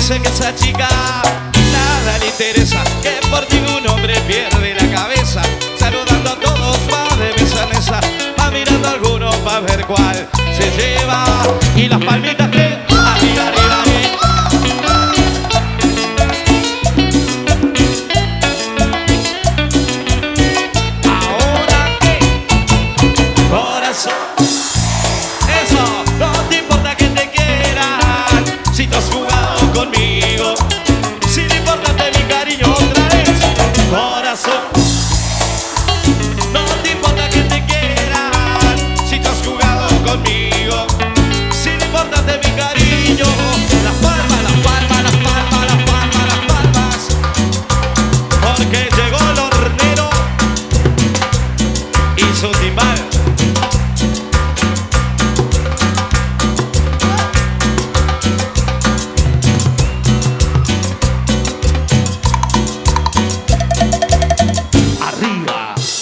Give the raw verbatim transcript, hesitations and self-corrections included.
dice que esa chica nada le interesa, que por ningún hombre pierde la cabeza, saludando a todos va de mesa a mesa, va mirando a algunos para ver cuál se lleva, y las palmitas que arriba, arriba, arriba. Ahora que corazón, eso, no te importa que te quieran, si tú has jugado conmigo, si no importa mi cariño otra vez, corazón, no te importa que te quieran, si tú has jugado conmigo, si no importa mi cariño, las palmas, las palmas, las palmas, las palmas, las palmas, porque llegó el hornero y su timbal.